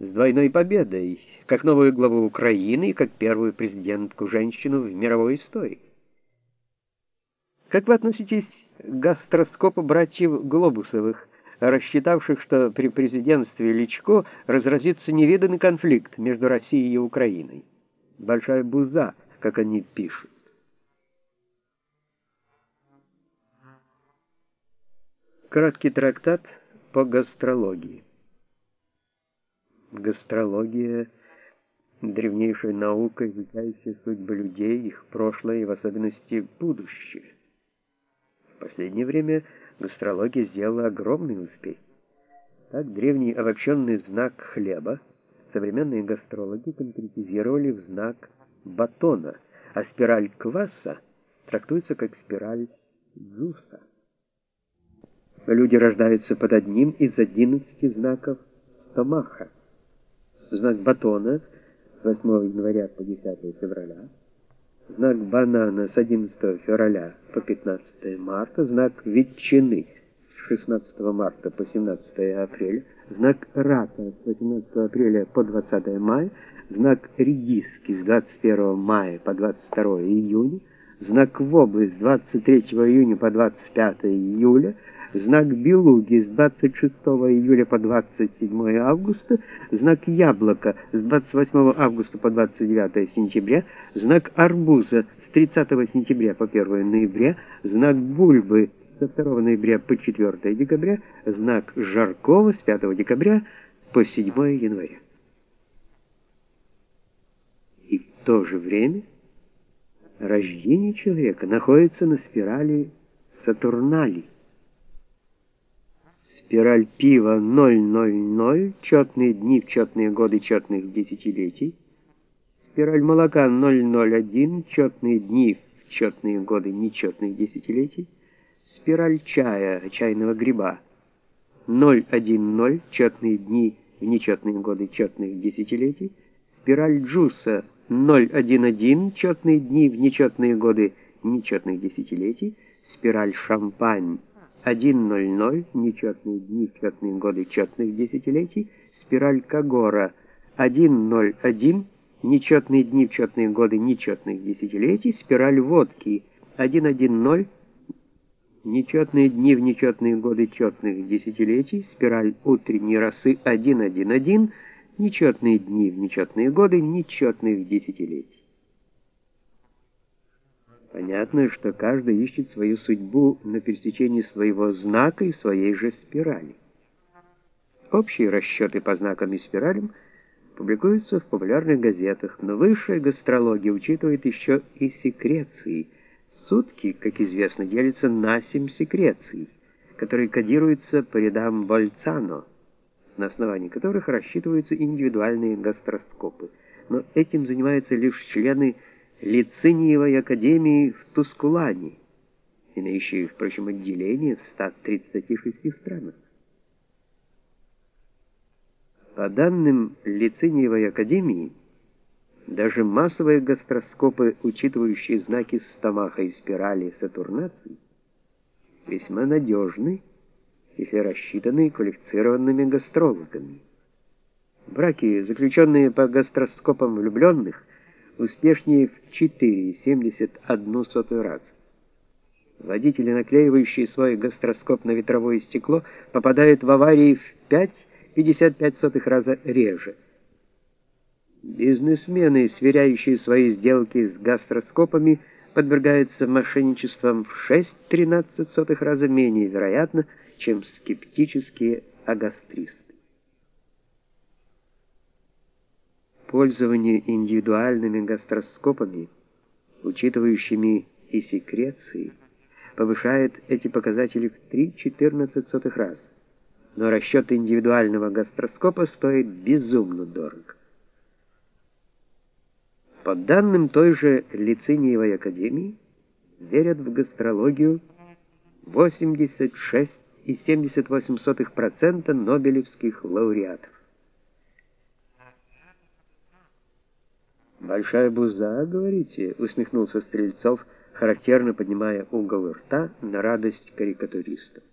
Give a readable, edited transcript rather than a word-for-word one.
с двойной победой, как новую главу Украины и как первую президентку-женщину в мировой истории. Как вы относитесь к гастроскопу братьев Глобусовых, рассчитавших, что при президентстве Личко разразится невиданный конфликт между Россией и Украиной? Большая буза, как они пишут. Краткий трактат по гастрологии. Гастрология — древнейшая наука, изучающая судьбы людей, их прошлое и в особенности будущее. В последнее время гастрология сделала огромный успех. Так древний обобщенный знак хлеба современные гастрологи конкретизировали в знак батона, а спираль кваса трактуется как спираль Джуса. Люди рождаются под одним из 11 знаков стомаха. Знак батона с 8 января по 10 февраля, знак банана с 11 февраля по 15 марта, знак ветчины с 16 марта по 17 апреля, знак рака с 18 апреля по 20 мая, знак редиски с 21 мая по 22 июня, знак воблы с 23 июня по 25 июля, знак белуги с 26 июля по 27 августа, знак яблока с 28 августа по 29 сентября, знак арбуза с 30 сентября по 1 ноября, знак бульбы со 2 ноября по 4 декабря, знак жаркого с 5 декабря по 7 января. И в то же время рождение человека находится на спирали Сатурналей. Спираль пива 000, четные дни в четные годы четных десятилетий. Спираль молока 001, четные дни в четные годы нечетных десятилетий. Спираль чая, чайного гриба 010, четные дни в нечетные годы четных десятилетий. Спираль джуса 011, четные дни в нечетные годы нечетных десятилетий. Спираль шампань 100, нечетные дни в четные годы четных десятилетий. Спираль Кагора 101, нечетные дни в четные годы нечетных десятилетий. Спираль водки 110, нечетные дни в нечетные годы четных десятилетий. Спираль утренней росы 111, нечетные дни в нечетные годы нечетных десятилетий. Понятно, что каждый ищет свою судьбу на пересечении своего знака и своей же спирали. Общие расчеты по знакам и спиралям публикуются в популярных газетах, но высшая гастрология учитывает еще и секреции. Сутки, как известно, делятся на 7 секреций, которые кодируются по рядам Больцано, на основании которых рассчитываются индивидуальные гастроскопы. Но этим занимаются лишь члены Лициниевой академии в Тускулане, имеющие, впрочем, отделение в 136 странах. По данным Лициниевой академии, даже массовые гастроскопы, учитывающие знаки стомаха и спирали сатурнаций, весьма надежны, если рассчитаны квалифицированными гастрологами. Браки, заключенные по гастроскопам влюбленных, успешнее в 4,71 раз. Водители, наклеивающие свой гастроскоп на ветровое стекло, попадают в аварии в 5,55 раза реже. Бизнесмены, сверяющие свои сделки с гастроскопами, подвергаются мошенничествам в 6,13 раза менее вероятно, чем скептические агастристы. Пользование индивидуальными гастроскопами, учитывающими и секреции, повышает эти показатели в 3,14 раз, но расчет индивидуального гастроскопа стоит безумно дорого. По данным той же Лициниевой академии, верят в гастрологию 86,78% нобелевских лауреатов. «Большая буза, говорите?» — усмехнулся Стрельцов, характерно поднимая угол рта на радость карикатуриста.